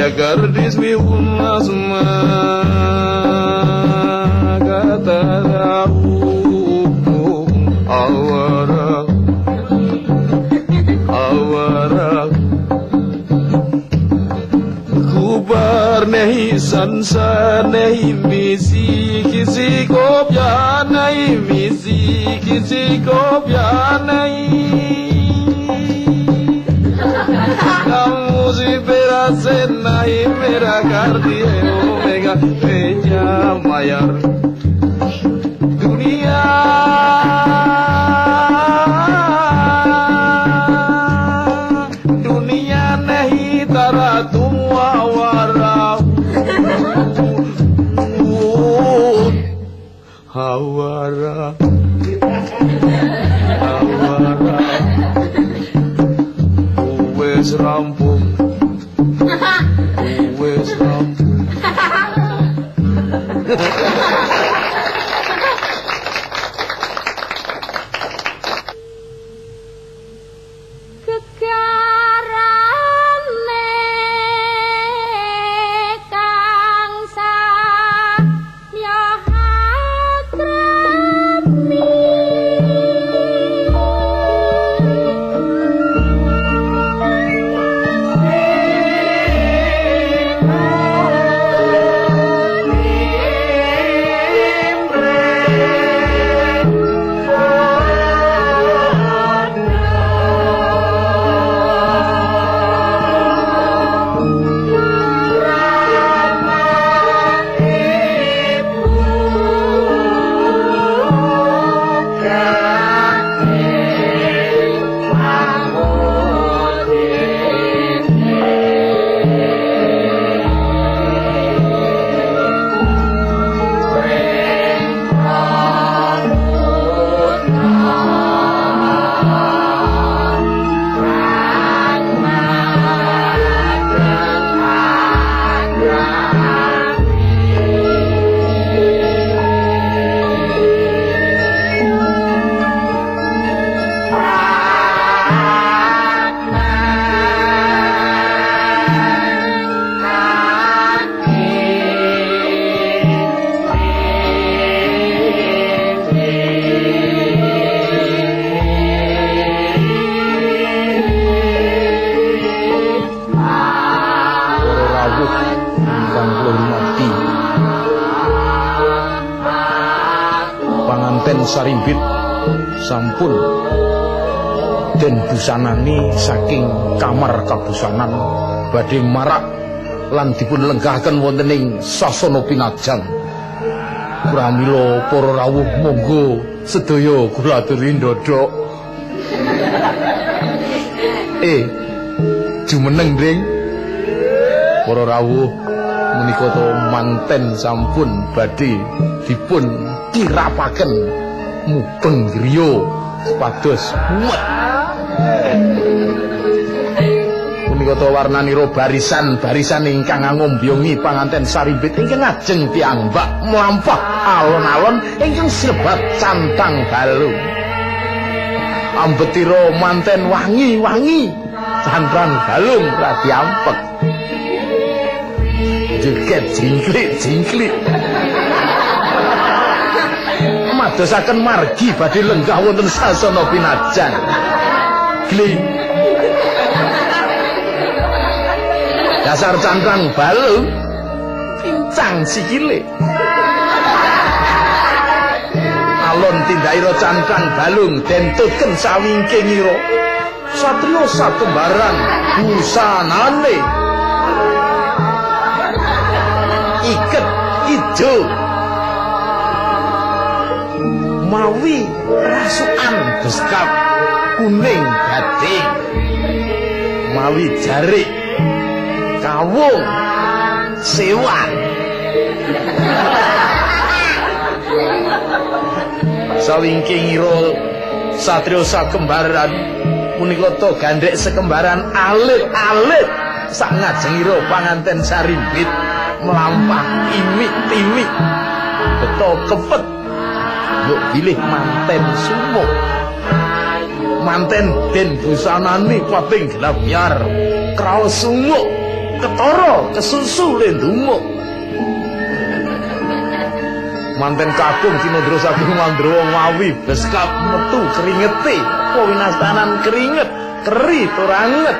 ya gadis asma kata awara kubar nahi sansa nahi misi kisi ko प्यार नहीं मिसी किसी को प्यार नहीं मुझे तेरा से नहीं मेरा कर दिए ओमेगा बेचा मायर दुनिया दुनिया नहीं तेरा तुम आवारा Hawara Wes rampung Wes rampung Sarimbit sampun den busanani saking kamar kabusanan badhe marak lan dipun lenggahaken wonten ing sasana pinajang. Pramila para rawuh monggo sedaya kula aturi ndodhok. Jumeneng Dring. Para rawuh menika to manten sampun badhe dipun kirapaken mubeng griya supados mumet. Punika to warnanira barisan ingkang ngombyongi panganten Sarimbit ingkang ajeng piyambak mlampah alon-alon ingkang sebat cantang balung. Ambetira manten wangi-wangi cantang balung radi ampek. Joget jingklik-jingklik. Madosaken margi badhe lenggah wonten sasana pinajang. Gling. Dasar cantang balung pincang sikile. Alon tindhaira cantang balung den tuken sawingkingira. Satriya satembaran busanane. Iket ijo mawi rasukan beskap kuning gading mawi jarik kawung sewan sawingkingira satriya sakembaran punika to gandhek sekembaran alit-alit sak ngajengira panganten Sarimbit melampah imik-imik beto kepet mbok bilih manten sumuk manten den busanane kaping 8 kraos sumuk ketara kesusu le ndumuk. Manten kakung Cinodra saking Mandrawa mawi beskap metu keringete pawinastanan keringet keri toranget.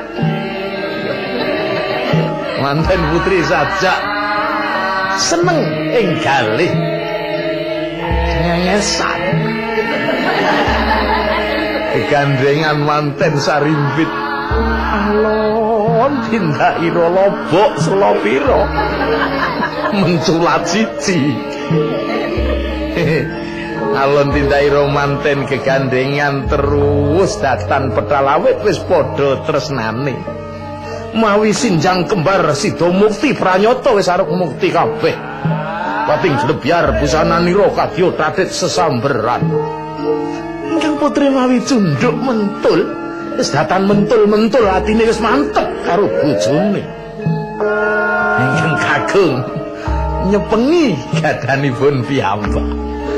Manten putri sajak seneng ing galih nyengesan kegandengan manten sarimbit alon tindaira lobok selopira menculat siji. Alon tindaira manten kegandengan terus datan pedalawit wis padha tresnane. Mawi sinjang kembar sida mukti pranyata wis arep mukti kabeh. Pating jlebyar busananira kadya tradit sesamberan. Ingkang putri mawi cundhuk mentul, wis datan mentul-mentul atine wis mantep karo bojone. Ingkang kakung nyepengi gadanipun piyambak.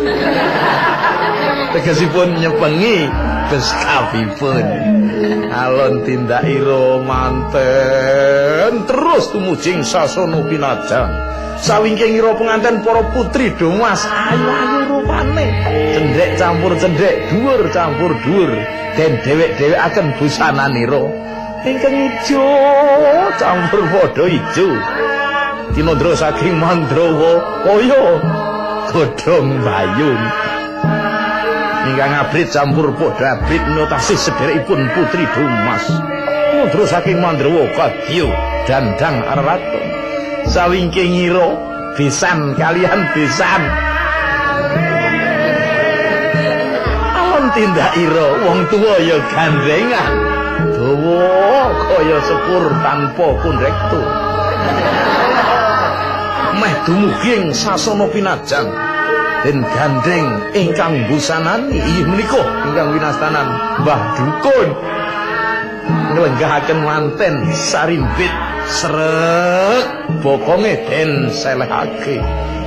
Tegesipun nyepengi beskapipun. Alon tindaira manten terus tumujing sasana pinajang. Sawingkingira penganten para putri Domas ayu-ayu rupane. Cendhek campur cendhek, dhuwur campur dhuwur. Den dhewek-dhewekaken busananira ingkang ijo campur padha ijo. Cinodra saking Mandrawa kaya godhong bayun. Ingkang abrit campur padha abrit notasi sederekipun putri Domas. Cinodra saking Mandrawa kadya dandang araton. Sawingkingira besan kalian besan. Alon tindaira wong tuwa ya gandengan. Dawa kaya sepur tanpa kondrektur. Meh dumuging sasana pinajang den gandeng ingkang busanani inggih menika ingkang winastanan Mbah Dukun nglenggahaken manten sarimbit srek bokonge den selehake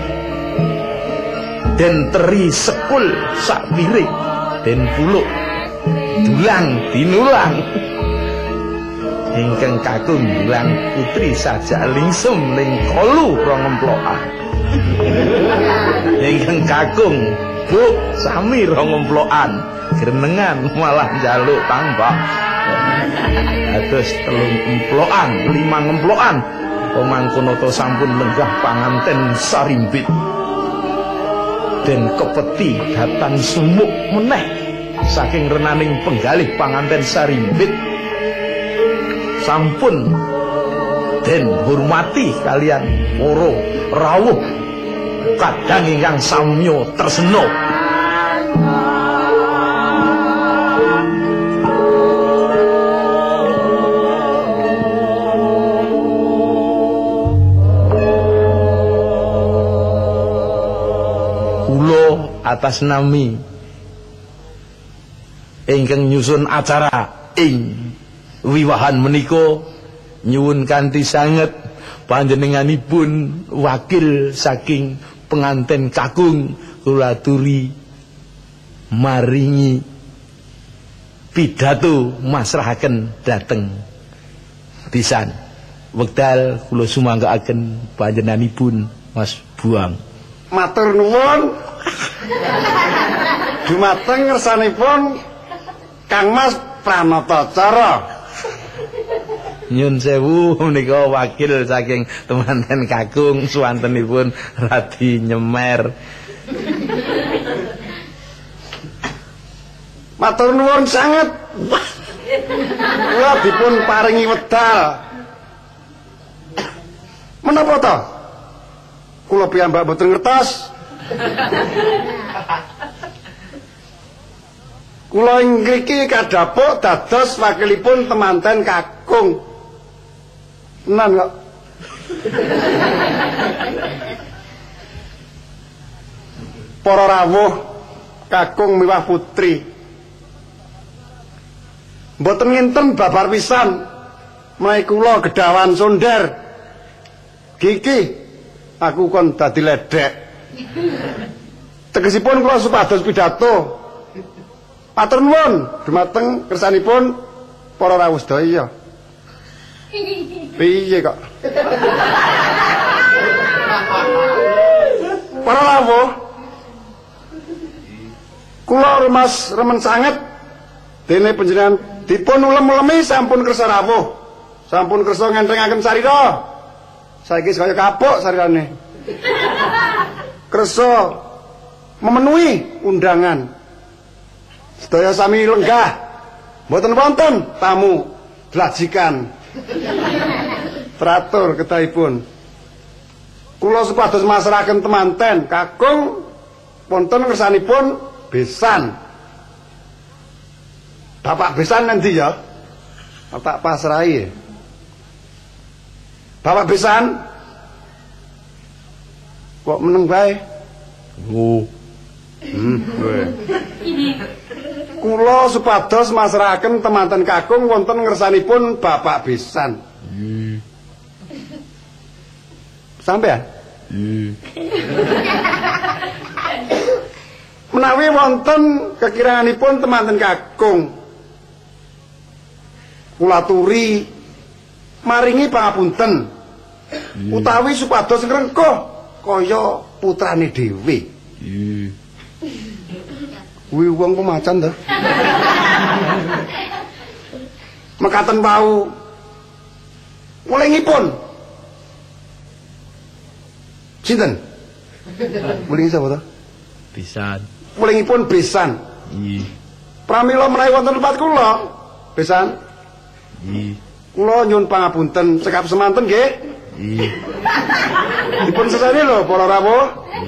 den teri sekul sak piring den puluk dulang dinulang ingkang kakung dulang putri sajak lingsem ning kolu rongemplokan ingkang kakung bu sami rongemplokan grenengan malah njaluk tambak atus 3 emplokan 5 emplokan pamangkunata sampun lenggah panganten sarimbit den kepeti datang sumuk meneh saking renaning penggalih panganten sarimbit sampun den hormati kalian para rawuh kadang ingkang samya tresna. Kula atas nami ingkang nyusun acara ing wiwahan menika nyuwun kanthi sanget panjenenganipun wakil saking penganten kakung kula aturi maringi pidato masrahaken dhateng pisan wekdal kula sumanggaaken panjenenganipun Mas Buang. Matur nuwun dumateng ngersanipun Kang Mas Pranatacara. Nyun sewu menika wakil saking temanten kakung swantenipun radi nyemer. Matur nuwun sanget. Kula dipun paringi wedal. Menapa to? Kula piyambak boten ngertos. Kula ngriki kadhapuk dados wakilipun temanten kakung. Tenan kok. Para rawuh kakung miwah putri. Mboten nginten babar pisan. Menawi kula gedhawan sonder. Giki aku kon dadi ledek. Tegesipun kula supados pidato. Matur nuwun dumateng kersanipun para rawuh sedaya. Piye kok? Para lawuh. Kula Mas remen sanget dene panjenengan dipun ulem-ulemi sampun kersa rawuh. Sampun kersa ngentrengaken sarira. Saiki kaya kapuk sarirane. Kersa memenuhi undangan. Sedaya sami lenggah. Mboten wonten tamu dlajikan. Teratur kedahipun. Kula supados masrahaken temanten kakung wonten ngersanipun besan. Bapak besan nanti ya? Tak pasrahi. Bapak besan? Kok meneng bae? Kula supados masrahaken temanten kakung wonten ngersanipun Bapak besan. Sampean? Menawi wonten kekiranganipun temanten kakung kula aturi maringi pangapunten utawi supados ngrengkuh kaya putrane dhewe. Kuwi wong pemacan to. Mekaten wau mulingipun sinten? Mulingi sapa to? Besan. Mulingipun besan. Nggih. Pramila menawi wonten tempat kula besan. Nggih. Kula nyuwun pangapunten cekap semanten nggih. Nggih. Dipun sesani lho para rawuh.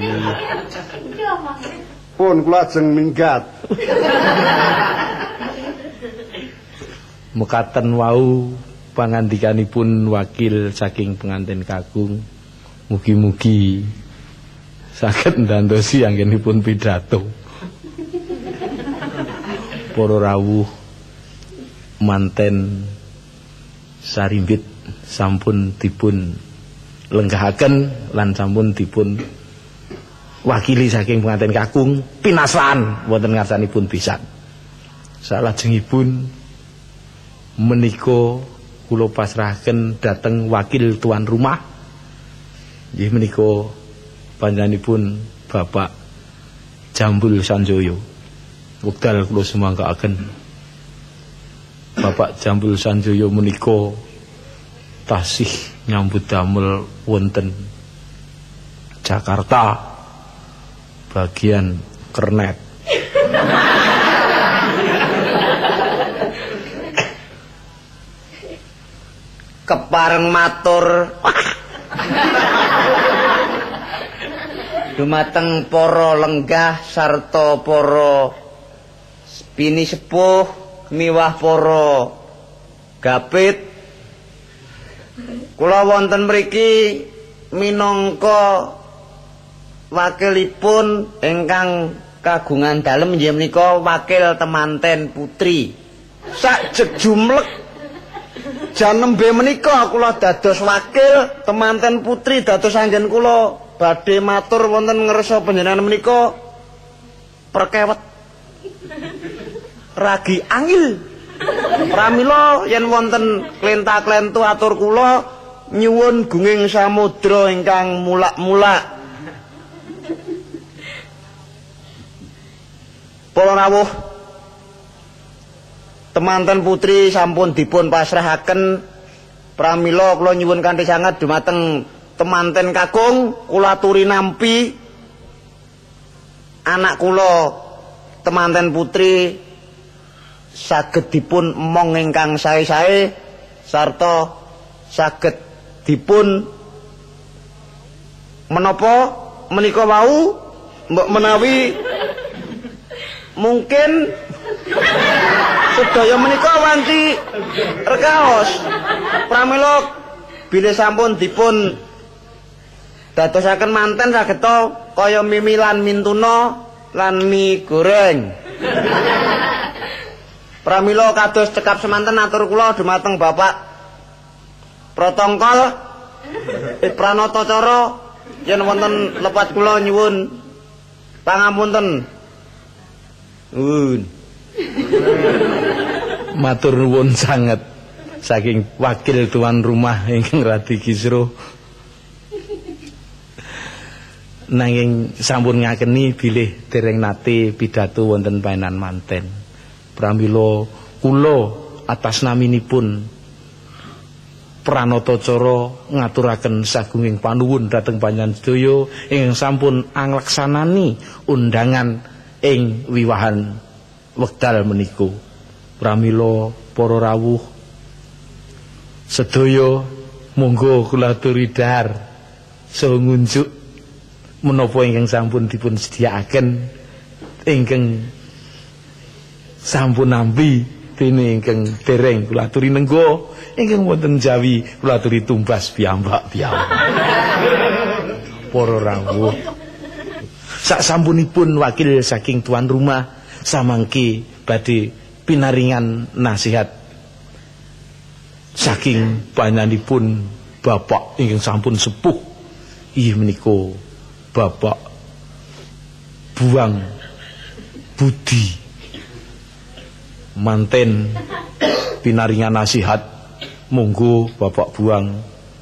Pun kula ajeng minggat. Mekaten wau pangandikanipun wakil saking pengantin kakung. Mugi-mugi saged ndandosi anggenipun pidato. Para rawuh manten sarimbit sampun dipun lenggahaken lan sampun dipun wakili saking pengantin kakung pinasran wonten ngarsanipun pisan. Salajengipun menika kula pasrahaken dhateng wakil tuan rumah. Nggih menika panjenenganipun Bapak Jambul Sanjoyo. Wekdal kula sumangkaaken Bapak Jambul Sanjoyo menika tasih nyambut damel wonten Jakarta bagian Kernet. Kepareng matur dumateng para lenggah sarta para bini sepuh miwah para gapit. Kula wonten mriki minangka wakilipun ingkang kagungan dalem inggih menika wakil temanten putri. Sak jejumlek jan nembe menika kula dados wakil temanten putri dados anggen kula badhe matur wonten ngersa panjenengan menika perkewet ragi angil. Pramila yen wonten klenta-klentu atur kula nyuwun gunging samudra ingkang mulak-mulak. Para rawuh temanten putri sampun dipun pasrahaken pramila kula nyuwun kanthi sanget dumateng temanten kakung kula aturi nampi anak kula temanten putri saged dipun emong ingkang sae-sae sarta saged dipun menapa menika wau mbok menawi mungkin sedaya menika wanci rekaos pramila bilih sampun dipun dadosaken manten saged kaya mimilan mintuna lan mie goreng. Pramila kados cekap semanten atur kula dumateng Bapak Protongkol Pranata Cara yen wonten lepat kula nyuwun pangapunten. Matur nuwun sanget saking wakil tuan rumah ingkang Radi Kisruh. Nanging sampun ngakeni bilih dereng nate pidato wonten paenan manten. Pramila kula atas naminipun Pranatacara ngaturaken sagunging panuwun dhateng panjenengan sedaya ingkang sampun angleksanani undangan ing wiwahan wekdal menika. Pramila para rawuh sedaya monggo kula aturi dhahar saha ngunjuk menapa ingkang sampun dipun sediakaken ingkang sampun nampi dene ingkang dereng kula aturi nenggo ingkang wonten Jawi kula aturi tumbas piyambak-piyambak. Para rawuh sak sampunipun wakil saking tuan rumah samangke badhe pinaringan nasihat saking panjenenganipun bapak ingkang sampun sepuh inggih menika Bapak Buang Budi manten pinaringan nasihat. Monggo Bapak Buang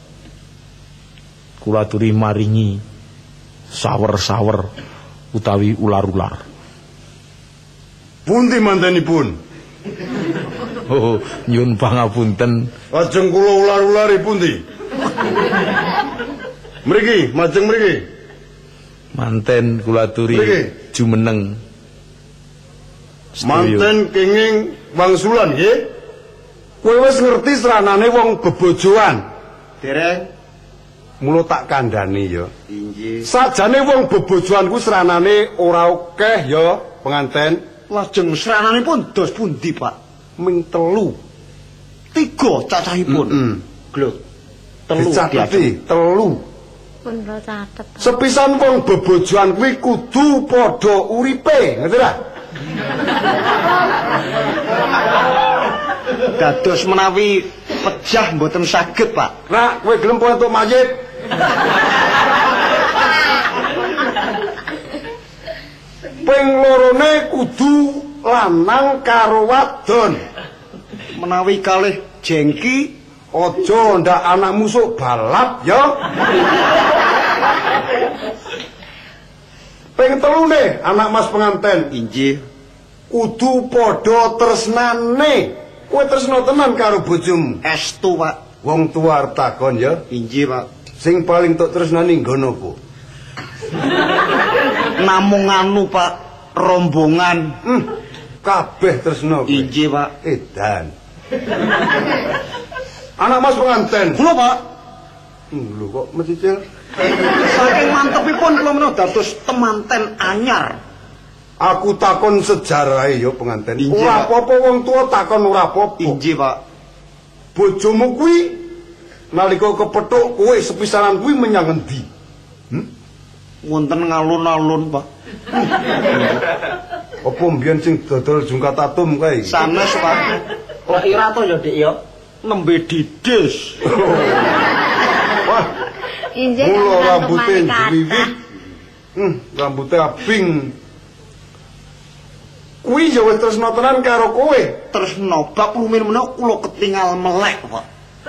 kula aturi maringi sawer-sawer utawi ular-ular. Pundi mantenipun? Oh, nyuwun pangapunten. Lajeng kula ular-ulari pundi? Mriki, majeng mriki. Manten kula aturi jumeneng. Manten kenging wangsulan nggih. Kowe wis ngerti sranane wong bebojoan. Dereng. Mula tak kandhani ya. Inggih. Sajane wong bebojoan ku sranane ora akeh ya, penganten. Lajeng srananipun dos pundi, Pak? Ming 3. 3 cacahipun. Glho. 3 dicateti 3. Pun kula catet. Sepisan wong bebojoan kuwi kudu padha uripe, ngerti ra? Dados menawi pejah mboten saged, Pak. Nak, kowe gelem poe entuk mayit? Ping lorone kudu lanang karo wadon. Menawi kalih jengki Aja ndak anak musuh balap ya. Ping 3 anak mas penganten. inggih Kudu padha tresnane. Kowe tresna tenan karo bojomu. estu, Pak. Wong tuwa arep takon ya. Inggih, Pak. Sing paling tok tresnani nggon apa? Namung anu, Pak, rombongan. Kabeh tresna kowe. Inggih, Pak. Edan. Anak mas penganten. Kula, Pak. Lho kok mencicil? Saking mantepipun kula menawa dados temanten anyar. Aku takon sejarahe ya penganten. Inggih, Ora Pak. apa-apa wong tuwa takon ora apa-apa. Inggih, Pak. Bojomu kuwi nalika kepethuk kowe sepisanan kuwi menyang endi? Wonten ngalun-alun, Pak. Apa mbiyen sing dodol jungkat atom kae? Sanes, Pak. Kok ira to ya, Dik ya? Nembe didis. Wah, Injih mula kan rambute temane wiwit. Rambute abing. Kuwi ya wis tresna tenan karo kowe. Tresna bab rumin menawa kula ketingal melek, Pak.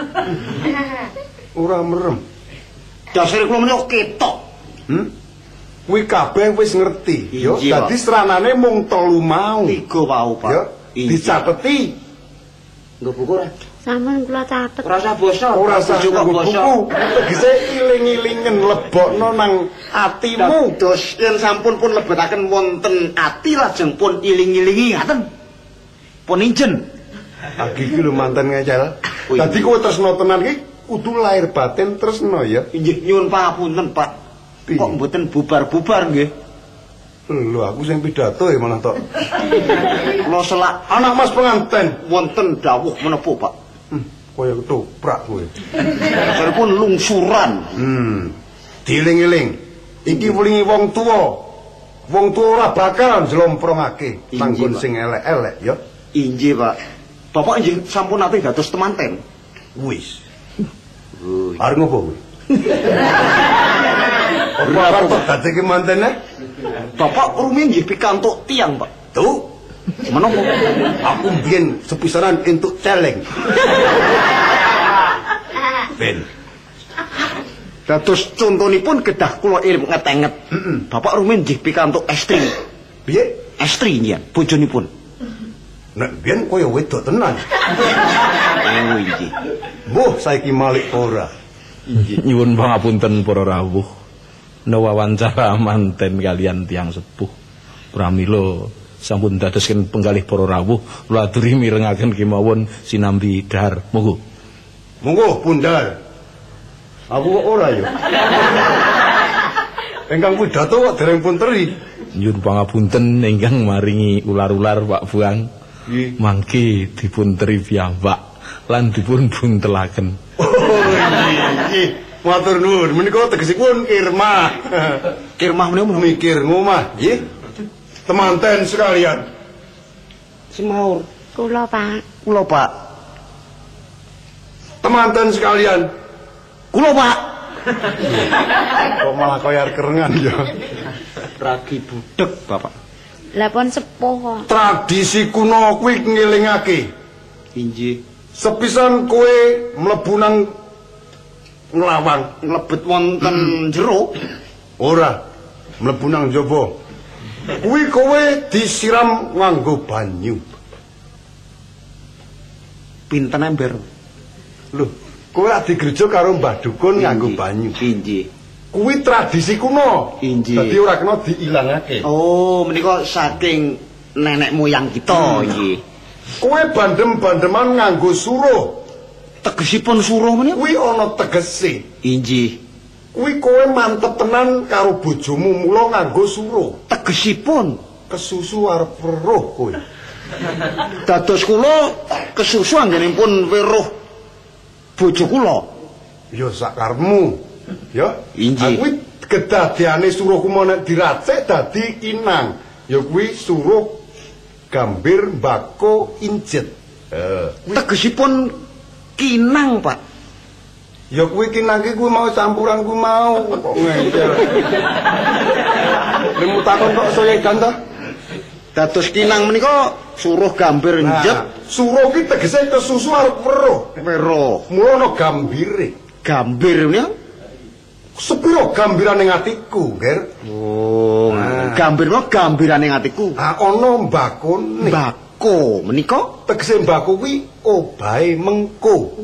Ora merem. Dasare kula menawa ketok. Kuwi kabeh wis ngerti. Ya, Injih, Pak. dadi seranane mung 3 mau. 3 wau, Pak. Ya, Injih. dicateti. Nggo buku ora? Sampun kula catet. Ora usah basa. Ora usah juga nganggo basa. buku. Tegese iling-ilingen lebokno nang atimu. Dados yen sampun pun lebetaken wonten ati lajeng pun iling-ilingi ngaten. Pun injen. Agi iki lho manten ngecel. Oh, iya. Dadi kowe tresna tenan iki kudu lahir batin tresna ya. Inggih nyuwun pangapunten, Pak. Piye? Kok mboten bubar-bubar nggih? Lho aku sing pidato ya malah tok. Kula selak Anak mas penganten. wonten dawuh menapa, Pak? Kaya ketoprak kowe. Dasaripun lungsuran. Diling-iling. Iki welingi wong tuwa. Wong tuwa ora bakal njlomprongake Injih, tanggon Pak. sing elek-elek ya. Injih, Pak. Bapak injih sampun nate dados temanten. Wis. Arep ngopo kowe? Apa arep dadeke mantene? Bapak rumiyin nggih pikantuk tiyang, Pak. Tuh, Menapa? Aku mbiyen sepisanan entuk celeng. Ben. Dados contonipun kedah kula irim ngetenget. Bapak rumiyin nggih pikantuk estri. Piye? Estri nggih, bojonipun. Nek biyen kaya wedok tenan. Oh nggih. Mbah saiki malik ora. Nyuwun pangapunten para rawuh. Wawancara manten kalian tiang sepuh. Pramila sampun dadosken penggalih para rawuh, kula aturi mirengaken kemawon sinambi dahar. Monggo. Monggo pundhar. Aku kok ora ya. Engkang pidato kok dereng pun teri. Nyuwun pangapunten ingkang maringi ular-ular Pak Buang. Nggih. Mangke dipun teri piyambak lan dipun buntelaken. Oh nggih. Matur nuwun. Menika tegesipun irmah. Kirmah menika Mikir ngomah, nggih. Temanten sekalian. semaur. Kula, Pak. Kula, Pak. Temanten sekalian. Kula, Pak. Kok malah kaya kerengan ya. Ragi budek, Bapak. Lah pun sepuh kok. Tradisi kuno kuwi ngelingake. Inggih. Sepisan kowe mlebu nang nglawang, Nglebet wonten jero. ora mlebu nang njaba. Kuwi kowe disiram nganggo banyu. Pinten ember? Lho, kowe lak digereja karo Mbah Dukun nganggo banyu. Inggih. Kuwi tradisi kuno. Inggih. Dadi ora kena diilangake. Oh, menika saking nenek moyang kita nggih. Kowe bandem-bandeman nganggo suruh. Tegesipun suruh menika? Kuwi ana tegese. Inggih. Kuwi kowe mantep tenan karo bojomu mula nganggo suruh. Tegesipun Kesusu arep weruh kowe. dados kula kesusu anggenipun weruh bojo kula. Ya sakarepmu. Ya. Inggih. Kuwi kedadiane suruh ku nek diracik dadi inang. Ya kuwi suruh gambir mbako injet. Tegesipun kinang, Pak. Ya kuwi kinang ki kuwi mau campuran ku mau kok ngengkel. Lemu takon kok soyegan ta? Dados kinang menika suruh gambir njet Suruh ki tegese kesusu arep weruh. weruh. Mula ana gambire. Gambir menika? Sepiro gambiran ning atiku, Ger? Oh, gambir menika gambirane atiku. Ah ana mbakone. Mbako menika Tegese mbako kuwi obahe mengko.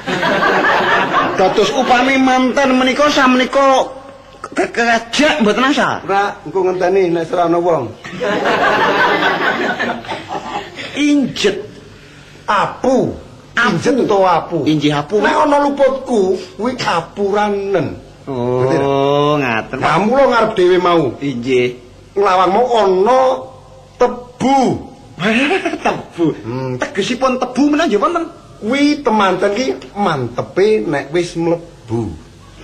dados upami manten menika samenika kekejak mboten asa. Ora, engko ngenteni nek ora ana wong. Injet Apu. Injet utawa apu? injih apu. Nek ana luputku kuwi apuranen. Oh, ngaten. Nah, mula ngarep dhewe mau. Injih. Nglawang mau ana tebu. Tebu. Tegesipun tebu menawa nggih wonten. Kuwi temanten ki mantepe nek wis mlebu.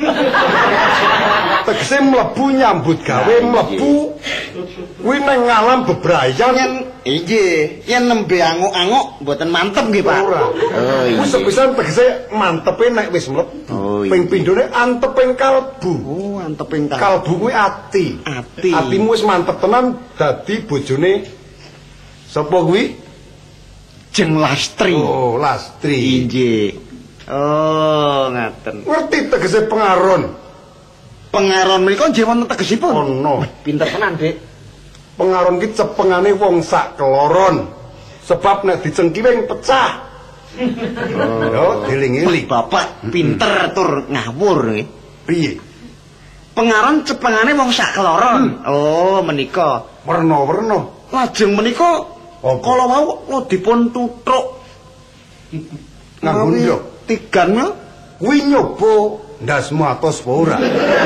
Tegese mlebu nyambut gawe mlebu. Kuwi nang ngalam bebrayan Yen inggih, yen nembe anguk-anguk mboten mantep nggih, Pak. ora. Oh, Kuwi iya. sepisan tegese mantepe nek wis mlebu. Oh, iya. Ping pindhone anteping kalbu. Oh, anteping Kalbu kuwi ati. Ati. Atimu wis mantep tenan dadi bojone sapa kuwi? Jeng Lastri. Oh, Lastri. Inggih. Oh, ngaten. Ngerti tegese pengaron. Pengaron menika nggih wonten tegesipun. Ono. Pinter tenan, Dik. Pengaron ki cepengane wong sak keloron. Sebab nek dicengkiwing pecah. Yo, eling-eling. Bapak pinter tur ngawur nggih. Piye? Pengaron cepengane wong sak keloron. Oh, menika. Werna-werna. Lajeng menika Apa? kala wau kula dipun tutruk Nganggo Mawi ndok. tigan ya. Kuwi nyoba ndasmu atos apa ora?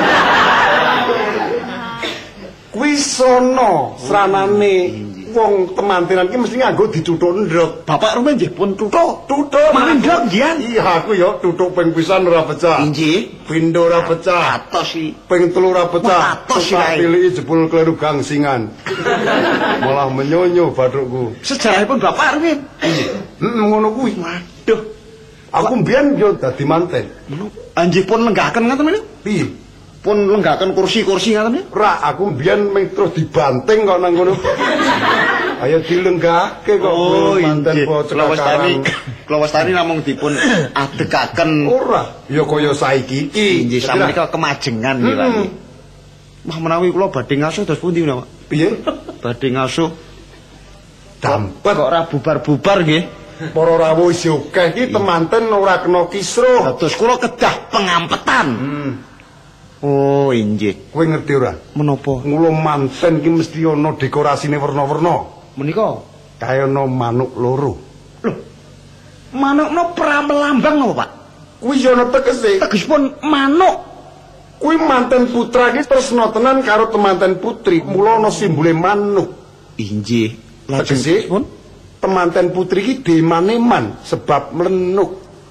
Kuwi sono sranane wong temantenan ki mesti nganggo dicuthuk ndrok. Bapak rumen nggih pun tutruk. Tuthuk Mawi ndrok nggih. Iya aku ya tuthuk ping pisan ora pecah. Inggih. Pindho ora pecah. Atos iki. Ping 3 ora pecah. Wah, atos Tak kae. pilih jebul kleru gangsingan. Malah menyonyo bathukku. Sejarahipun Bapak rumen. Ngono kuwi. Waduh. Aku mbiyen yo dadi manten. Anjih pun lenggaken ngaten menika. Piye? Pun lenggaken kursi-kursi ngaten menika. Ora, aku mbiyen ming terus dibanting kok nang ngono. Ayo dilenggahke kok manten bocah cekakan. Kula wastani namung dipun adegaken. Ora, ya kaya saiki iki. Nggih samenika kemajengan nggih Pak. Wah menawi kula badhe ngasuh dos pundi menawa? Piye? Badhe ngasuh Dampet kok ora bubar-bubar nggih. para rawuh isih akeh iki temanten ora kena kisruh. Dados kula kedah pengampetan. Oh, inggih. Kowe ngerti ora? Menapa? Mula manten iki mesti ana dekorasine werna-werna. Menika Kaya ana manuk loro. lho. Manukna pramelambang napa, Pak? Kuwi ya ana tegese. Tegesipun manuk. Kuwi manten putra iki tresna tenan karo temanten putri, mula ana simbole manuk. Inggih. Tegese Pun temanten putri iki demane man sebab mlenuk.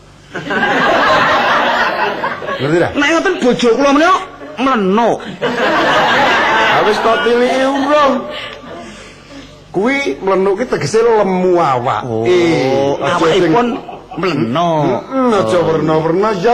Ngerti ra? nek ngoten bojo kula menika mlenuk. Wis kok tiliki urung. Kuwi mlenuk iki tegese lemu awak. Awakipun mlenuk. Aja werna-werna ya.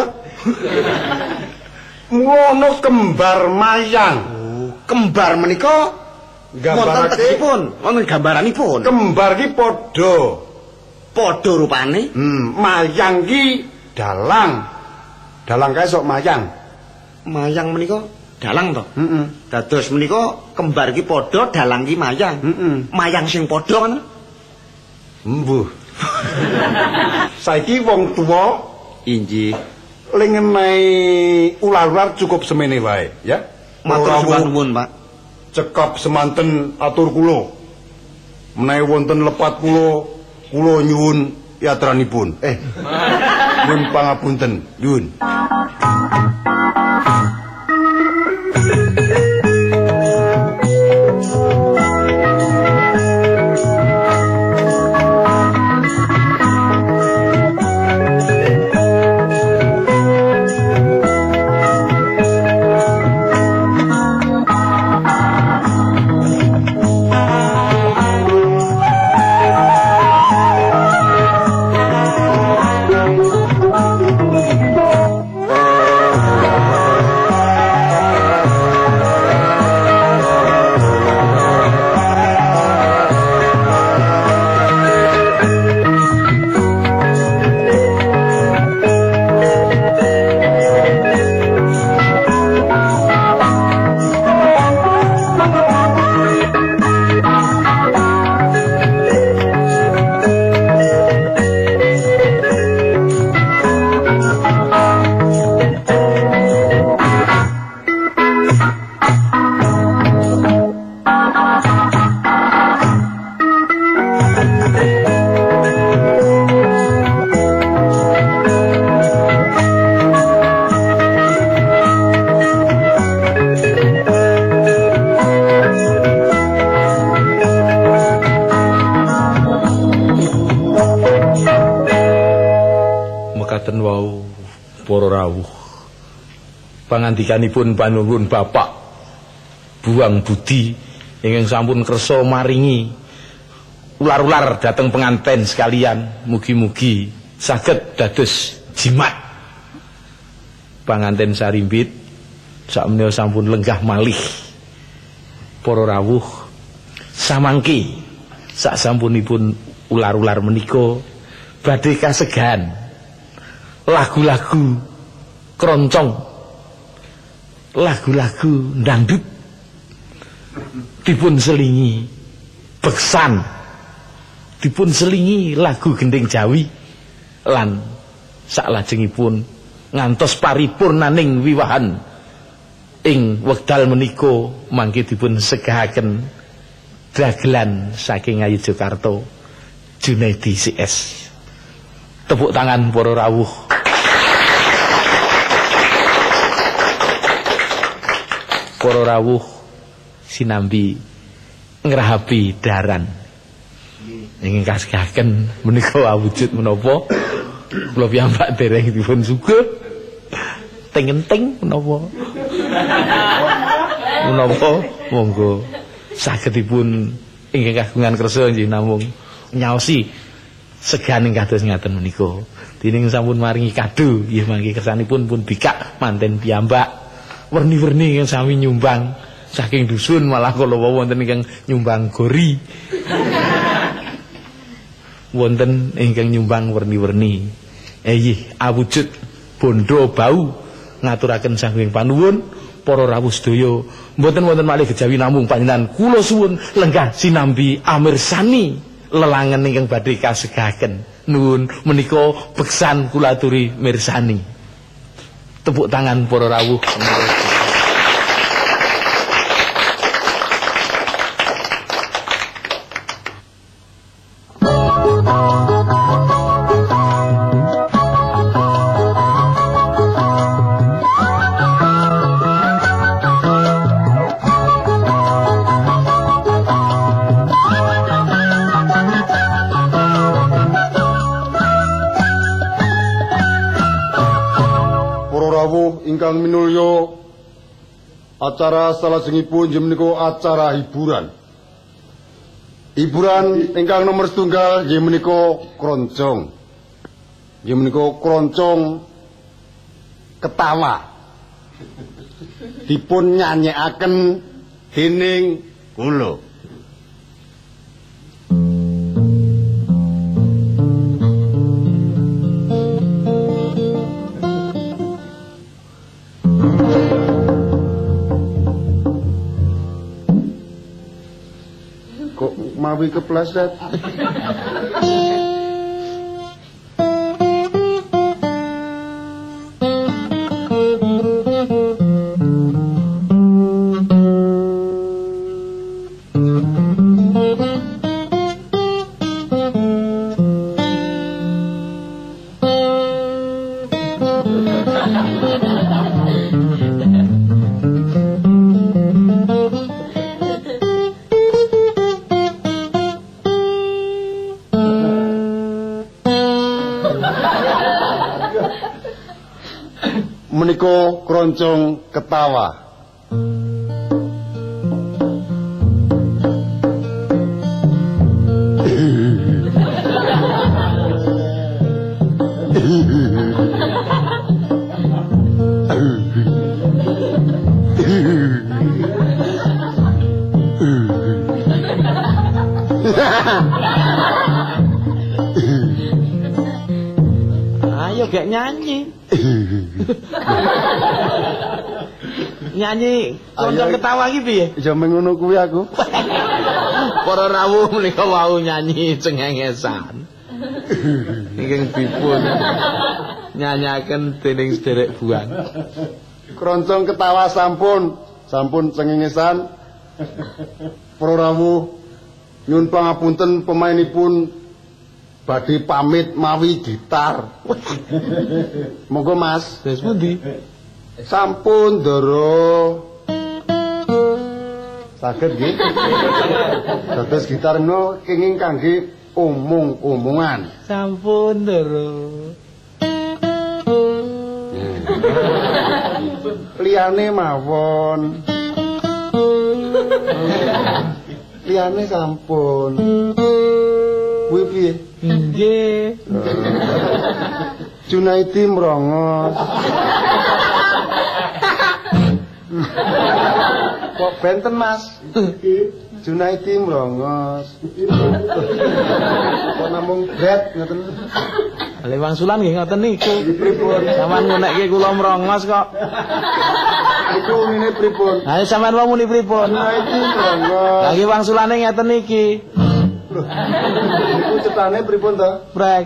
Ngono kembar mayang. Kembar menika wonten tegesipun, wonten gambaranipun. Kembar ki Padha rupane. Mayang ki dalang. Dalang kae sok mayang. Mayang menika dalang to. Dados menika kembar ki padha, dalang ki mayang. Mayang sing padha kan. Mbuh. Saiki wong tuwa Inggih. lengenae ular-ular cukup semene wae, ya. Matur suwun, Pak. Cekap semanten atur kula. Menawi wonten lepat kula nyuwun yatranipun. Nyuwun pangapunten, nyuwun. Mekaten wau para rawuh. Pangandikanipun panuwun Bapak Buang Budi ingkang sampun kersa maringi ular-ular dhateng penganten sekalian, mugi-mugi saged dados jimat. Panganten sarimbit sakmenika sampun lenggah malih. Para rawuh samangke sak sampunipun ular-ular menika badhe kasegan lagu-lagu keroncong, lagu-lagu dangdut dipun selingi beksan, dipun selingi lagu gending Jawi lan saklajengipun ngantos paripurnaning wiwahan ing wekdal menika mangke dipun segahaken dagelan saking Ngayogyakarta Junaidi CS. Tepuk tangan para rawuh. Para rawuh sinambi ngrahapi daran ingkang kasegaken menika awujud menapa kula piyambak dereng dipun sugih teng-teng menapa monggo sagedipun ingkang kagungan kersa nggih namung nyaosi seganing kados ngaten menika dening sampun maringi kado nggih mangke kersanipun pun bikak manten piyambak werni-werni ingkang sami nyumbang saking dusun malah kala wonten ingkang nyumbang gori wonten ingkang nyumbang werni-werni. Inggih awujud bondo bau ngaturaken saking panuwun para rawuh sedaya. Mboten wonten malih kejawi namung panjenengan kula suwun lenggah sinambi amirsani lelangen ingkang badhe kasegaken. Nuwun menika beksan kula aturi mirsani. Tepuk tangan para rawuh. Ingkang minulya, acara salajengipun inggih menika acara hiburan. Hiburan ingkang nomor setunggal inggih menika kroncong. Inggih menika kroncong ketawa. Dipun nyanyekaken dening kula. Mawi kepleset. Menika kroncong ketawa. Ayo gak nyanyi. Nyanyi kroncong ketawa iki piye? Ya mengono kuwi aku. Para rawuh menika wau nyanyi cengengesan. Ingkang dipun nyanyaken dening sederek buang. Kroncong ketawa sampun cengengesan. Para rawuh nyuwun pangapunten pemainipun badhe pamit mawi gitar. Monggo Mas. Wis pundi? Sampun Ndara. Saged nggih. Dados gitar menika kenging kangge omong-omongan. Sampun Ndara. Liyane mawon. Liyane sampun. Kuwi piye? Nggih. Junaidi mrongos. Kok benten Mas? Junaidi mrongos. Kok namung bret ngoten. Le wangsulan nggih ngoten niku. Pripun? Sampeyan ngunekke kula mrongos kok. Iku ngene pripun? Ha sampeyan wae muni pripun? Junaidi mrongos. Lagi wangsulane ngeten iki. Iku cetane pripun to? Brek.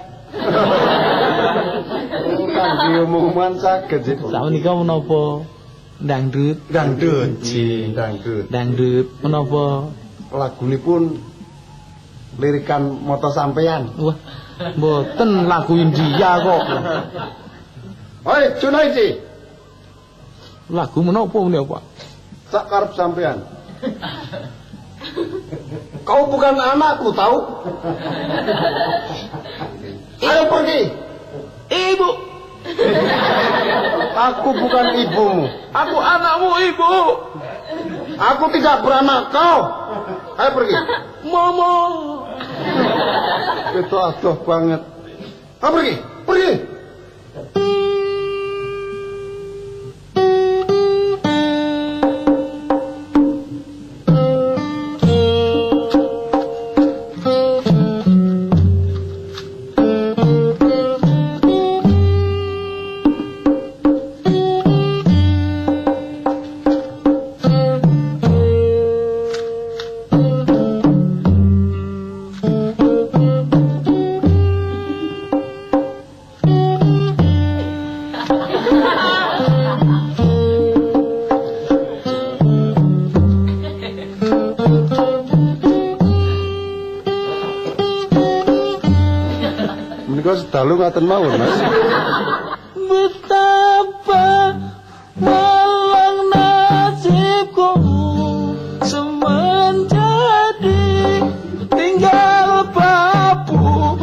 Kangge omongan saged. Sakmenika menapa? Dangdut. Dangdut. Dangdut. Dangdut menapa? Lagunipun lirikan moto sampeyan. Wah, mboten lagu India kok. Hoi, Junaidi. Lagu menapa menapa? Sak karep sampeyan. Kau bukan anakku, tahu? Ayo pergi. Ibu. Aku bukan ibumu. Aku anakmu, Ibu. Aku tidak beranak kau. Ayo pergi. Mama. Itu adoh banget. Ayo pergi. Pergi. kula sedalu ngaten mawon, Mas. Betapa malang nasibku semenjadi tinggal babu.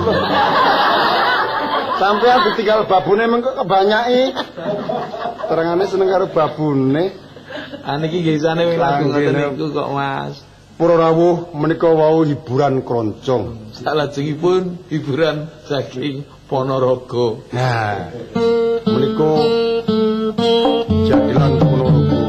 Sampeyan ditinggal babune mengko kebanyaki. Terangane seneng karo babune. Niki gisane wing lagu ngoten niku kok Mas. Para rawuh menika wau hiburan kroncong. Salajengipun hiburan saking Ponorogo. Nah, menika jadilan Ponorogo.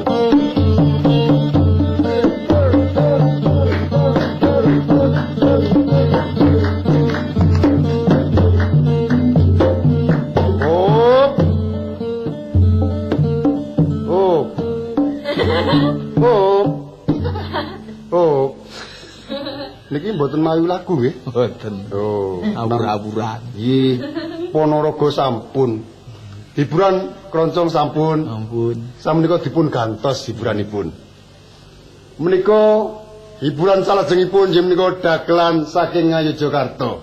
Niki mboten mayu lagu nggih. Mboten. Oh, Awur-awuran. nggih. Ponorogo sampun. Hiburan kroncong sampun. Ampun. Samenika dipun gantos hiburanipun. Menika hiburan salajengipun inggih menika dagelan saking Ngayogyakarta.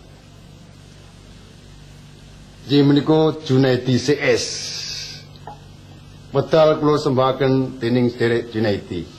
Inggih menika Junaidi CS. Wedal kula sembahaken dening Derek Junaidi.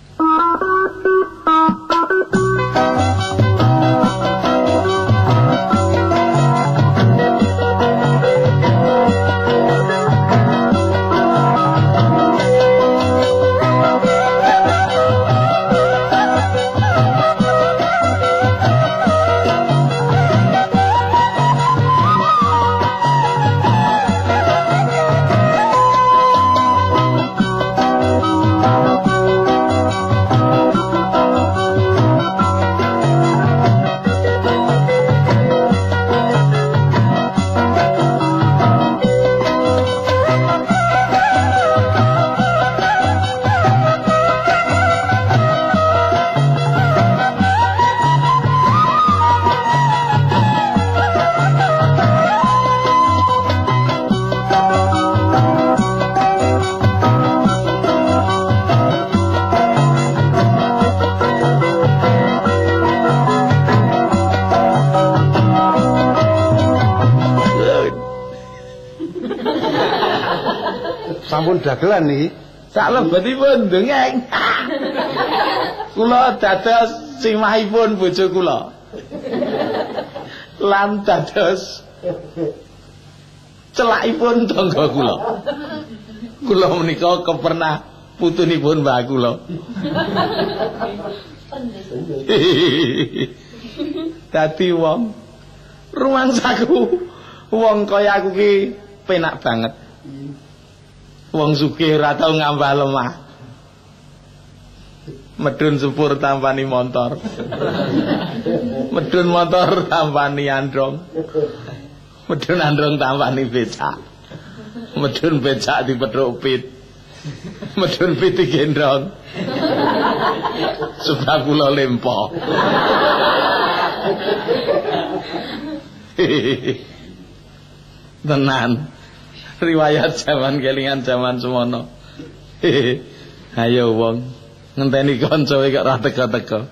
Sampun dagelan niki. Salebetipun ndongeng. Kula dados simahipun bojo kula. Lan dados celakipun tangga kula. Kula menika kepernah putunipun mbah kula. Dadi wong rumangsaku wong kaya aku ki penak banget. Wong sugih ora tau ngambah lemah. Medun sepur tampani motor. Medun motor tampani androng. Medun androng tampani becak. Medun becak dipethuk pit. Medun pit digendong. Sebab kula lempo. Tenan. Riwayat zaman kelingan zaman semono. Ayo wong ngenteni kanca kok ora teka-teka.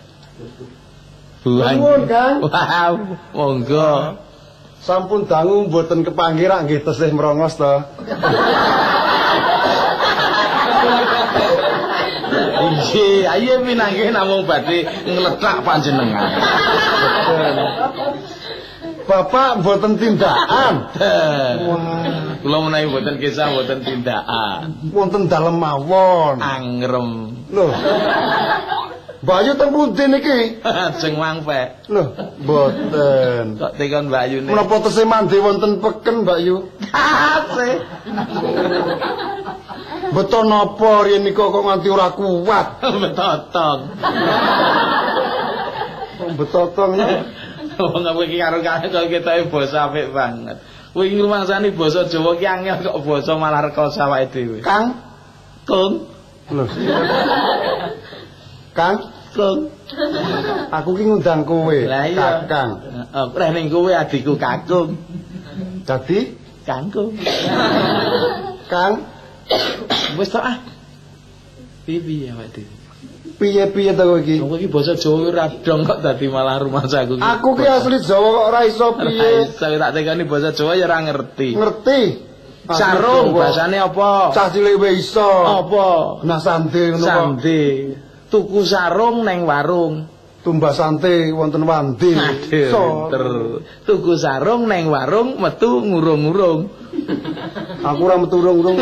Nuwun, Kang. Wow, monggo. Sampun dangu mboten kepanggih rak nggih tesih merongos to. Nggih, ayo pinanggih namung badhe ngletak panjenengan. Bapak mboten tindakan. Kula menawi mboten kisah mboten tindakan. Wonten dalem mawon. Angrem. Lho. Mbak Ayu teng pundi niki? Jeng mangpe. Lho, mboten. Kok tekon Mbak Ayu Menapa tesih mandi wonten peken, Mbak Ayu? Asih. Beto napa riyen nika kok nganti ora kuat? Betotong. Betotong. Wong iki karo karo kok ketoke basa apik banget. Kuwi ngrumangsani basa Jawa ki angel kok basa malah rekoso awake dhewe. Kang, Kung, lho. Kang, Kung. aku ki ngundang kowe, Lah iya. Kakang. Heeh, ning kowe adikku Kakung. Dadi, Kangkung. Kang, Wis tok ah. Pipi awake dhewe. Piye-piye to kowe iki? Kowe iki basa Jawa ora dong kok dadi malah rumahsaku. Aku ki asli Jawa kok ora iso piye. Saya tak tekani basa Jawa ya ora ngerti. Ngerti. Sarung basane apa? Cah cilik wae iso. Apa? Nah sande ngono kok. Sande. Tuku sarung neng warung. Tumbas sante wonten wandi. Aduh, ter. Tuku sarung neng warung metu ngurung-ngurung. Aku ora metu urung-urung.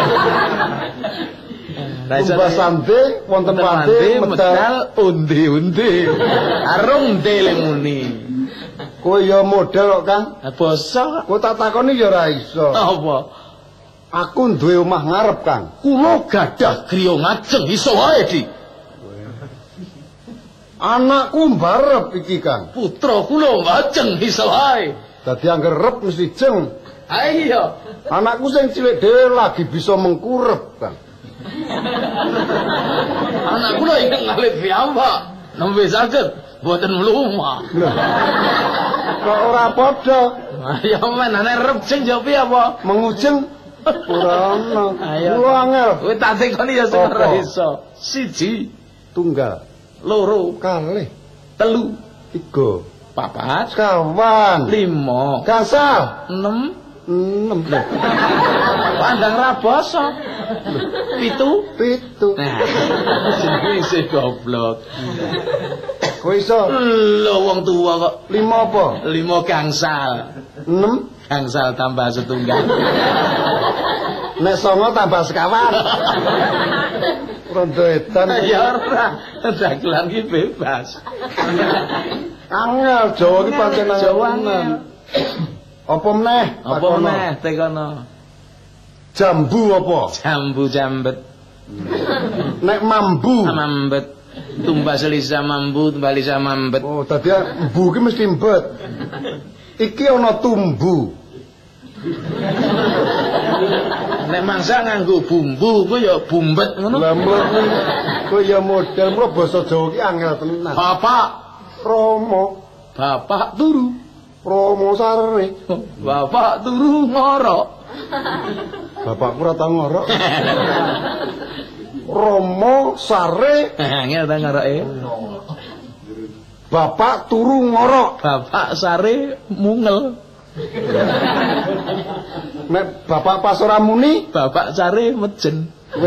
Tumbas sante wonten wandi medal undi-undi. Arung delemuni. kowe ya model kok Kang. Basa Kowe tak takoni ya ora iso. apa? Aku duwe omah ngarep Kang. Kula gadah griya ngajeng iso wae, Dik. Anakku mbarep iki Kang. Putra kula ngajeng iso wae. Dadi angger rep mesti jeng. Ayo. Anakku sing cilik dhewe lagi bisa mengkurep Kang. Anak kula ingkang ngalih piyambak. Nembe saged boten mlumah. Kok ora padha Ayo men ana rep sing jawab apa? mengujeng ora ana. Ayo. Kula angel. Kowe tak tekoni ya sing ora Apa? iso. 1, Tunggal, 2, kalih, 3, 3, 4, kawan, 5, gangsal, 6, 6, pandang ra basa. 7. 7. Nah, jenenge sing goblok. Kowe iso Lho wong tuwa kok 5 apa? 5 gangsal. 6. Gangsal tambah setunggal. Nek 9 tambah sekawan. Rondo edan. Ya ora, dagelan ki bebas. Angel Jawa ki pancen Jawa angel. Apa meneh? Apa Takono. meneh tekono? Jambu apa? Jambu jambet, Nek mambu. mambet, tumbas lisa mambu, tumbas lisa mambet. Oh, dadi mbu ki mesti mbet. Iki ana tumbu. Nek mangsa nganggo bumbu, ku ya bumbet ngono. Lah kowe ya model mulo basa Jawa ki angel tenan. Bapak, Romo, bapak turu. Romo sare. Bapak turu ngorok. Bapakku ora tau ngorok. Romo sare, Ngel ta ngoroke. bapak turu ngorok. Bapak sare mungel. Nek bapak pas ora muni, Bapak sare mejen.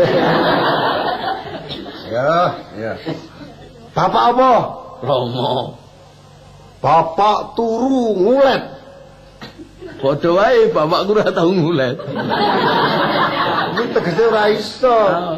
ya. Bapak apa? Romo. Bapak turu ngulet. Padha wae bapakku ora tau ngulet. Iki tegese ora iso.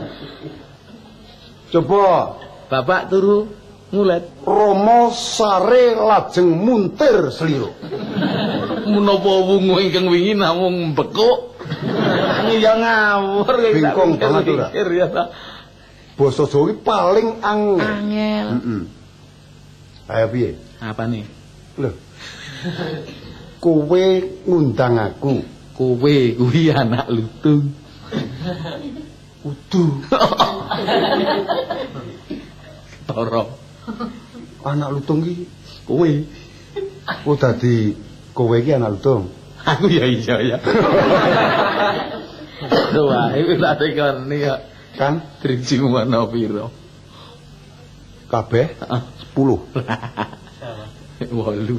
Coba Bapak turu ngulet. Romo sare lajeng muntir seliro. Menapa wungu ingkang wingi namung bekuk. Ya ngawur kowe. Bingkong banget ora. Ya ta. Basa Jawa iki paling angel. Angel. Ayo piye? Apa nih? Lho. Kowe ngundang aku. Kowe kuwi anak lutung. Udu. Toro. Anak lutung ki. Kowe. Oh dadi kowe iki anak lutung. Aku ya iya ya. Wah, iki tak tekoni ya. Kan Driji mana piro? kabeh 10. 8. Lho.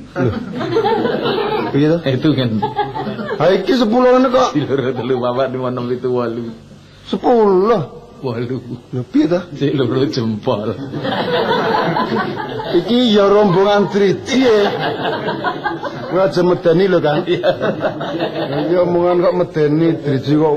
Piye to? Itu kan. Ha iki 10 ngene kok. 3 4 5 6 7 8. 10. 8. Lho piye to? Sik loro jempol. Iki ya rombongan driji e. Kowe aja medeni lho kan. Iki omongan kok medeni driji kok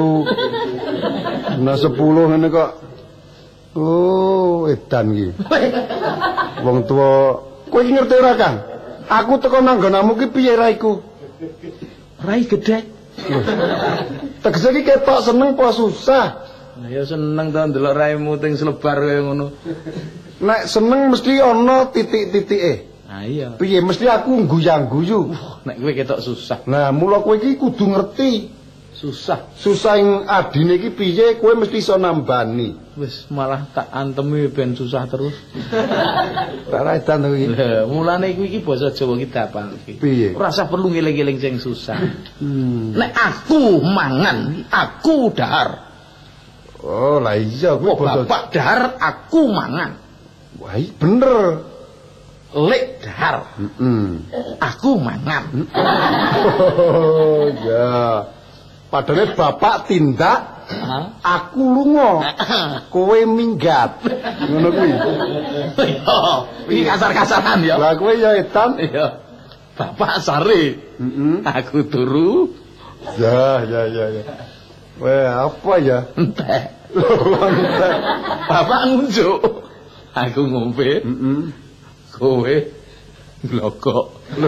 8. Nah 10 ngene kok. Oh, edan iki. Wong tuwa, kowe iki ngerti ora, Kang? Aku teko nang nggonamu ki piye ra iku? Rai gedhe. Tegese iki ketok seneng apa susah? Ya seneng to ndelok raimu ting selebar kaya ngono. Nek seneng mesti ana titik-titike. Ah iya. Piye mesti aku guyang-guyu. Nek kowe ketok susah. Nah, mula kowe iki kudu ngerti. Susah. Susah ing adine iki piye, kowe mesti iso nambani. Wis malah tak antemi ben susah terus. Tak ra edan to iki. Lah, mulane iku iki basa Jawa ki dapal iki. Piye? Ora usah perlu ngeling-eling sing susah. Nek aku mangan, aku dahar. Oh, lah iya kuwi basa. Bapak dahar aku mangan. Wah, bener. Lek dahar aku mangan. Oh, ya. Padahal bapak tindak, aku lunga. Kowe minggat. Ngono kuwi. Yo, iki kasar-kasaran ya. Lah kowe ya edan. Iya. Bapak sare. Aku turu. Ya. Weh, apa ya? Entek. Entek. Bapak ngunjuk. Aku ngombe. Kowe glogok.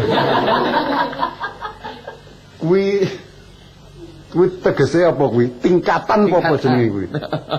Kuwi tegese apa kuwi? Tingkatan apa jenenge kuwi?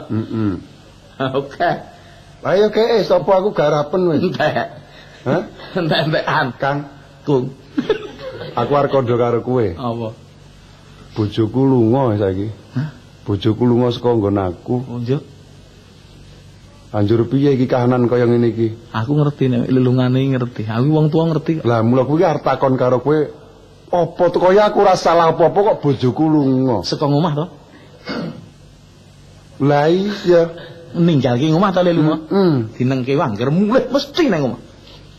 Oke. Ayo kek sapa aku garapen wis. Entek. Hah? Entek-entekan. Kang, Kung. aku arep kandha karo kowe. Apa? Bojoku lunga saiki. Hah? Bojoku lunga saka nggon aku. Oh, njuk. Anjur piye iki kahanan kaya ngene iki? Aku ngerti nek lelungane ngerti. Aku wong tua ngerti. Lah mula kuwi arep takon karo kowe, apa to kaya aku ora salah apa-apa kok bojoku lunga. Saka omah to? Lah iya. Ninggalke omah to le lunga. Dinengke wangger mulih mesti nang omah.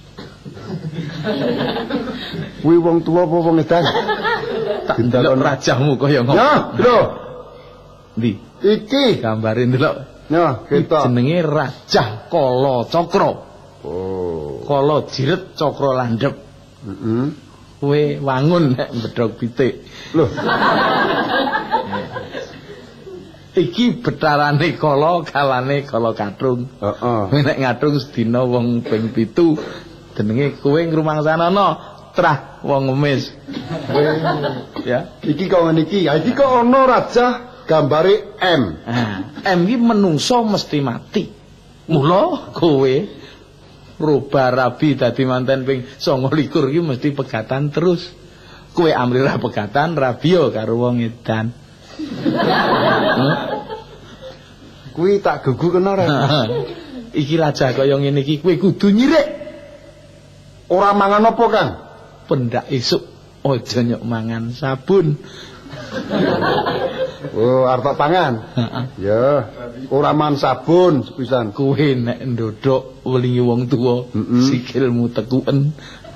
Kuwi wong tua apa wong edan? Tak ndelok rajamu kaya ngono. Ya, lho. Ndi? Iki. Gambare ndelok. Ya, ketok. Jenenge Rajah Kala Cakra. Oh. Kala jiret cakra landhep. Kowe wangun nek mbedhog pitik. Lho. Iki betarane kala kalane kala katrung. Heeh. Nek ngatrung sedina wong ping 7 jenenge kowe ngrumangsanana trah wong ngemis. Ya. Iki kok ngene iki, ya iki kok ana raja gambare M. M iki menungso mesti mati. Mula kowe rubah rabi dadi manten ping 29 iki mesti pegatan terus. Kowe amrih pegatan rabia karo wong edan. Kuwi tak gugu kena ora? Iki raja kaya ngene iki kowe kudu nyirik. Ora mangan apa, Kang? Pendak esuk aja nyok mangan sabun. Oh, arep pangan. Ya, ora mangan sabun sepisan. Kowe nek ndodok welingi wong tuwa, sikilmu tekuken.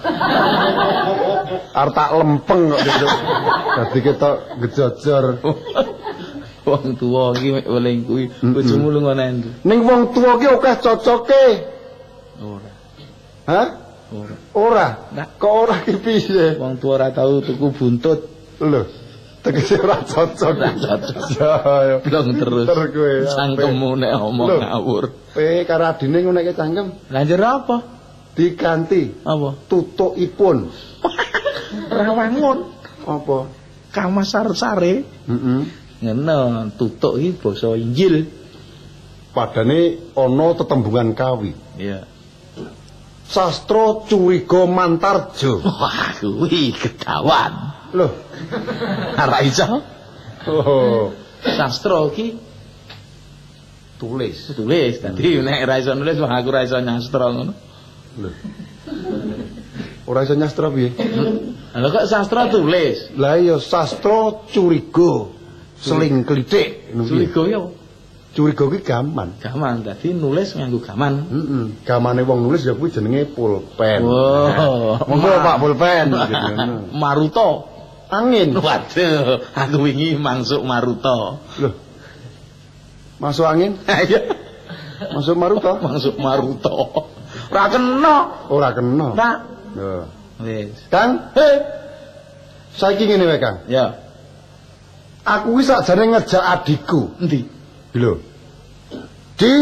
Arep tak lempeng kok gitu. Dadi ketok gejojor. Wong tuwa iki mek weling kuwi bojomu lunga nang ndi? Ning wong tuwa ki akeh cocoke. Ora. Hah? Ora. Ora. Nah. Kok ora ki piye? Wong tuwa ora tau tuku buntut. Lho, tegese ora cocok. Ora cocok. Ya, Blong terus. Ter kowe. Sangkemmu nek omong Lho. ngawur. Pe karo adine nguneke cangkem Lanjut apa? diganti Apa? tutukipun. Rawangun. Apa? Kamasar-sare. Ngono, tutuk iki basa Injil. Padane ana tetembungan kawi. Iya. Sastra curiga mantarjo. Wah, kuwi kedawan. Loh. Ora iso. Oh. Sastra iki Tulis. Dadi nek ora iso nulis wah aku ora iso nyastra ngono. Loh. Ora iso nyastra piye? Lha kok sastra tulis? Lah iya sastra curiga. Seling klitik. Curiga ya. Curiga kuwi gaman. Gaman, dadi nulis nganggo gaman. Gamane wong nulis ya kuwi jenenge pulpen. Wow. Monggo Pak pulpen. Maruta. Angin. Waduh, aku wingi mangsuk maruta. Loh. Masuk angin? Iya. Masuk maruta? Mangsuk maruta. Ora kena. Ora kena. Ora. Ya. Wis. Kang, saiki ngene wae, Kang. Ya. Aku wis sakjane ngejak adikku. Endi? Lho. Di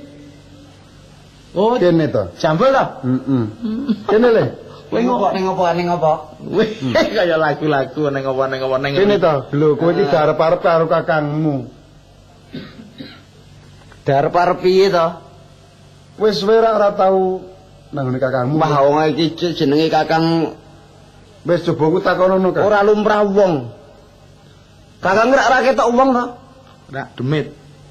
Oh, kene to. jambul to? Kene le. Ning apa? Wih, kaya lagu-lagu ning apa. Kene to. Lho, kowe iki arep-arep karo kakangmu. Darep-arep piye to? Wis kowe ora tau nang ngene kakangmu. Wah, wong iki jenenge Kakang Wis coba ku takonono, Kang. ora lumrah wong. Kakang ora ketok wong to? Ora demit.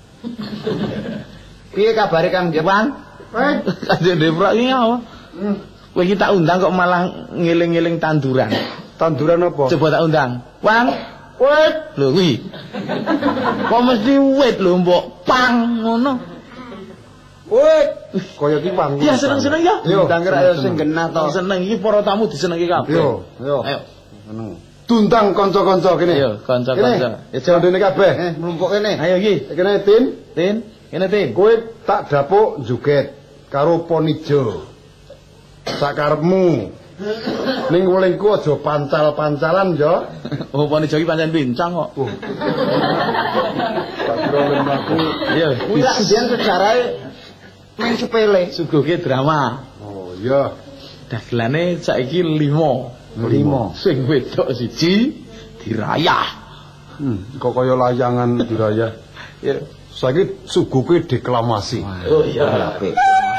Piye kabare Kang Jepang? Kanjeng Deprak iki apa? Kowe iki tak undang kok malah ngeling-eling tanduran. Tanduran apa? Coba tak undang. Wang, Wit. Lho kuwi. Kok mesti wit lho mbok pang ngono. Wit. Kaya ki panggung. Ya seneng-seneng ya. Yo, Ndangger ayo sing genah to. Seneng iki para tamu disenengi kabeh. Yo, yo. Ayo. Seneng. Tundang kanca-kanca kene. Ayo, kanca-kanca. Ya jandene kabeh. Mlumpuk kene. Ayo iki. Kene Tin, Tin, kene Tin. kowe tak dapuk joget karo Ponijo. Sakarepmu. Ning welingku aja pancal-pancalan yo. Oh, poni joki pancen pincang kok. Tak kira lembaku. Iya, Kuwi lak biyen sejarahe mung sepele. suguhke drama. Oh iya. Dagelane saiki 5. 5. Sing wedok siji dirayah. Kok kaya layangan dirayah. Ya. Saiki suguhke deklamasi. Oh iya. Apik.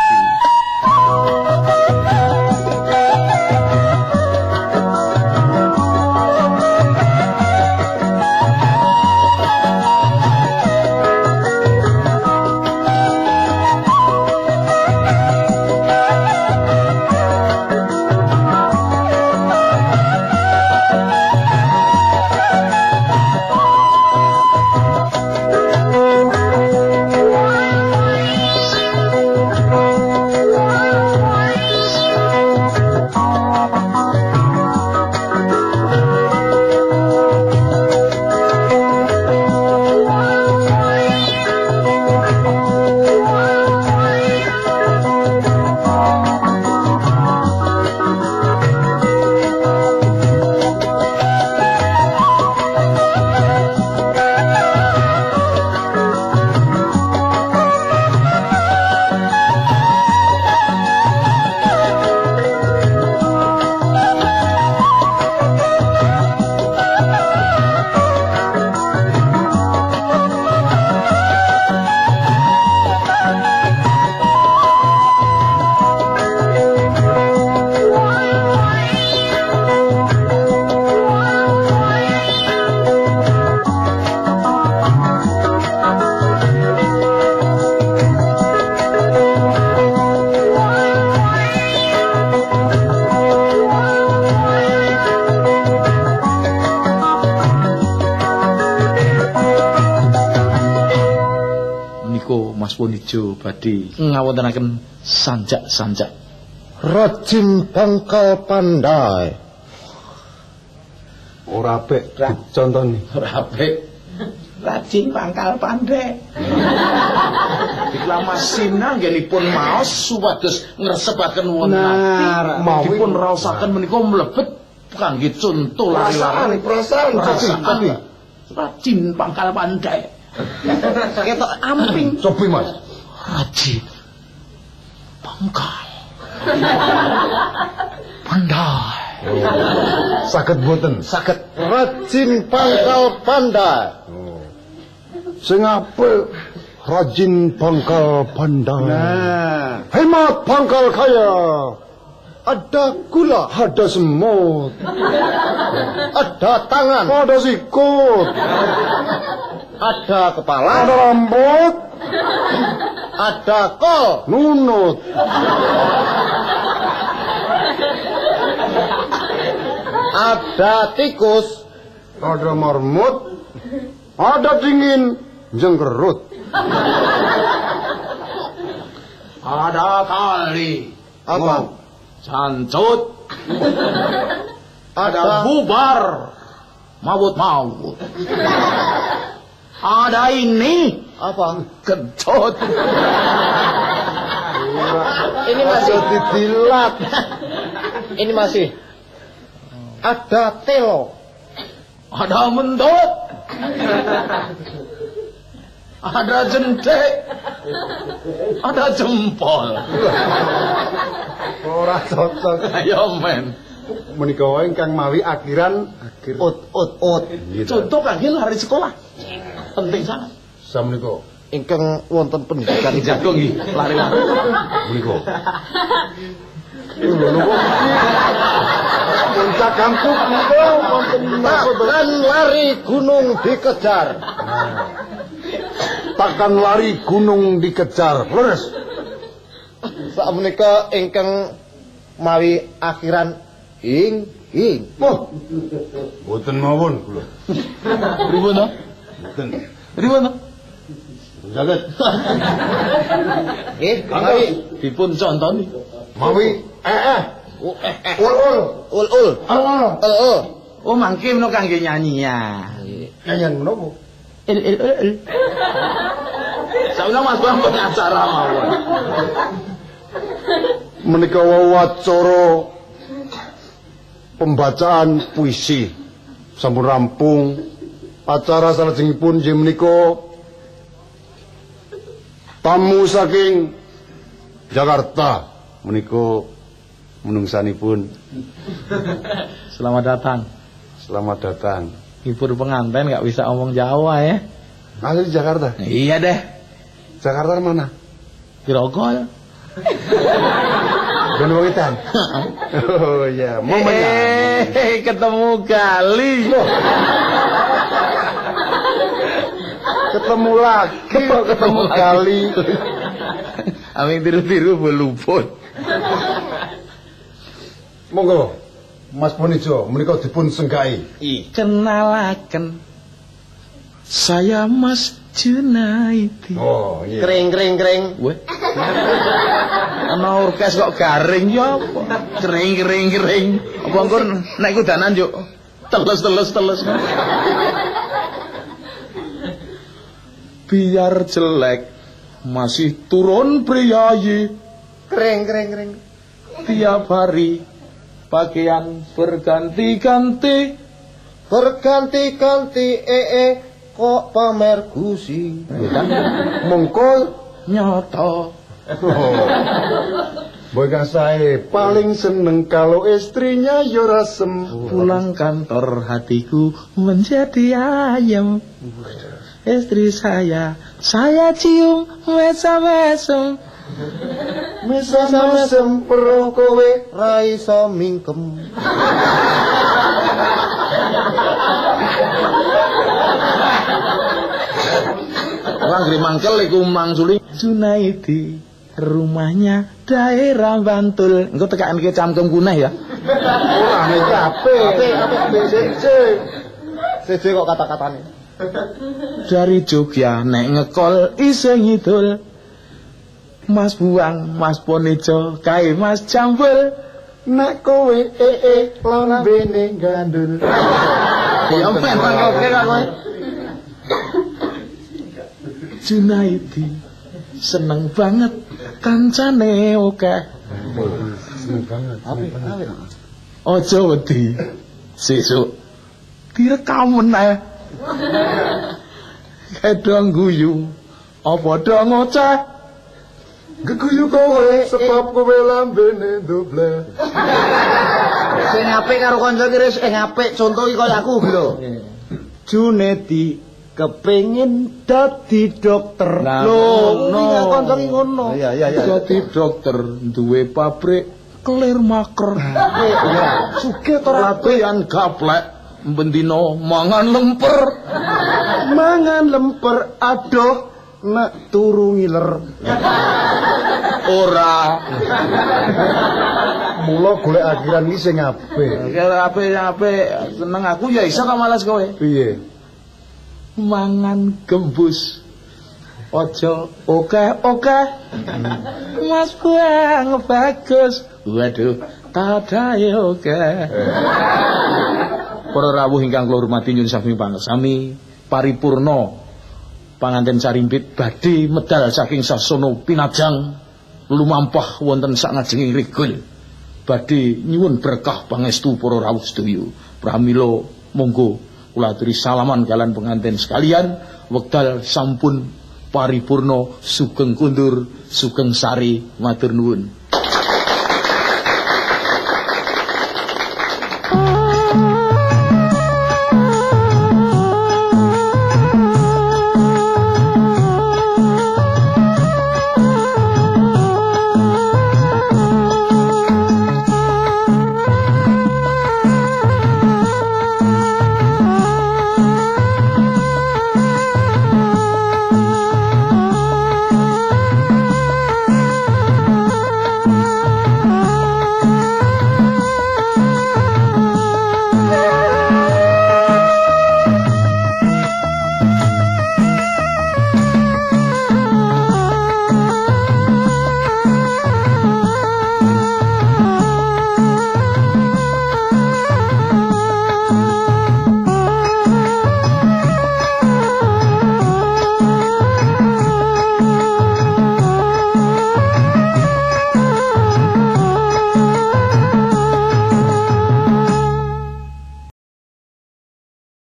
Mas Ponijo badhe ngawontenaken sanjak-sanjak. Rajin Bangkal Pandai. Ora apik dicontoni. Ora apik. Rajin Pangkal Pandai. Deklamasina nggenipun maos supados ngresepaken wonten ati. Dipun raosaken menika mlebet kangge conto lari-lari. Perasaan. Rajin Pangkal Pandai. Ketok amping. Sopi Mas. Rajin Pangkal Pandai. Saged mboten? Saged. Rajin Pangkal Pandai. Sing apik Rajin Pangkal Pandai. Nah, Hemat pangkal kaya. Ada gula, ada semut. Ada tangan, ada sikut. ada kepala, Ada rambut, ada kol, nunut. ada tikus, Ada marmut, ada dingin, jengkerut. Ada kali apa? Sancut. Ada Ada bubar maut-maut. Ada ini apa? kentut. Ini masih Didilat. ini masih ada telo, Ada mendut. Ada jentik. Ada jempol. Ora cocok. Ayo men. Menika wae ingkang mawi akhiran ut. Contoh kangge lari sekolah. Penting sangat. Samenika Ingkang wonten pendidikan Jago nggih, lari-lari. menika. Lho kok puncak gantuk menika wonten takkan lari gunung dikejar. takkan lari gunung dikejar. Leres. Sakmenika ingkang mawi akhiran Ing. Oh. Mboten mawon kula. Pripun to? Mboten. Pripun to? Saged. Mawi. Dipun contoni. Mawi Ul. ul. Oh, mangke menawa kangge nyanyi ya. Nyanyian menapa? Il. Sauna Mas Bang punya acara mawon. Menika wawancara pembacaan puisi sampun rampung. Acara salajengipun inggih menika tamu saking Jakarta menika menungsanipun. Selamat datang. Selamat datang. Hibur pengantin nggak bisa omong Jawa ya. Asli Jakarta. Iya deh. Jakarta mana? Grogol. Gunung Wetan. Oh iya, momennya. Ketemu kali. Ketemu lagi kok ketemu kali. Amin tiru-tiru beluput. Monggo. Mas Ponijo menika dipun senggai. Kenalaken. Saya Mas Junaidi. Oh iya. Kring. Weh. Ana orkes kok garing ya apa? Kering. Apa engko nek kudanan yo teles. Biar jelek masih turun priayi. Kring. Tiap hari pakaian berganti-ganti. Berganti-ganti kok pamer gusi. Mongko Nyoto. Boy saya paling seneng kalau istrinya yo rasem. Pulang kantor hatiku menjadi ayam. Istri saya cium mesem-mesem. Mesem perlu kowe Ra iso mingkem. Orang Grimangkel iku mangsuli Junaidi. Rumahnya daerah Bantul. Engko tekan iki Camkem Kuneh ya. ora nek apik Siji kok kata-katane. Dari Jogja nek ngekol isih ngidul. Mas Buang, Mas Ponijo, kae Mas Jambul. nek kowe lambene gandul. Ya men oke kowe. Junaidi seneng banget kancane oke. Seneng banget. Aja wedi. Sesuk direkam meneh. Kedong guyu apa do ngoceh. Geguyu kowe sebab kowe lambene doble. Sing apik karo kanca iki wis apik, contoh iki kaya aku lho. Junedi kepengin dadi dokter. Nah, Lho, ngono. iki kanca iki ngono. Iya. Dadi dokter duwe pabrik kelir maker. Iya, sugih to ra Latihan gaplek bendino mangan lemper. mangan lemper adoh nek turu ngiler. Ora. Mula golek akhiran iki sing apik. Kira apik seneng aku ya iso kok malas kowe. Piye? Mangan gembus. Ojo oke. Mas Buang bagus. Waduh, tadae oke. Para rawuh ingkang kula hormati nyuwun sami pangesami paripurna panganten sarimpit badhe medal saking sasana pinajang lumampah wonten sak ngajenging rigul. Badhe nyuwun berkah pangestu para rawuh sedaya. Pramila monggo kula aturi salaman kalian pengantin sekalian. Wekdal sampun paripurna sugeng kundur, sugeng sari, matur nuwun.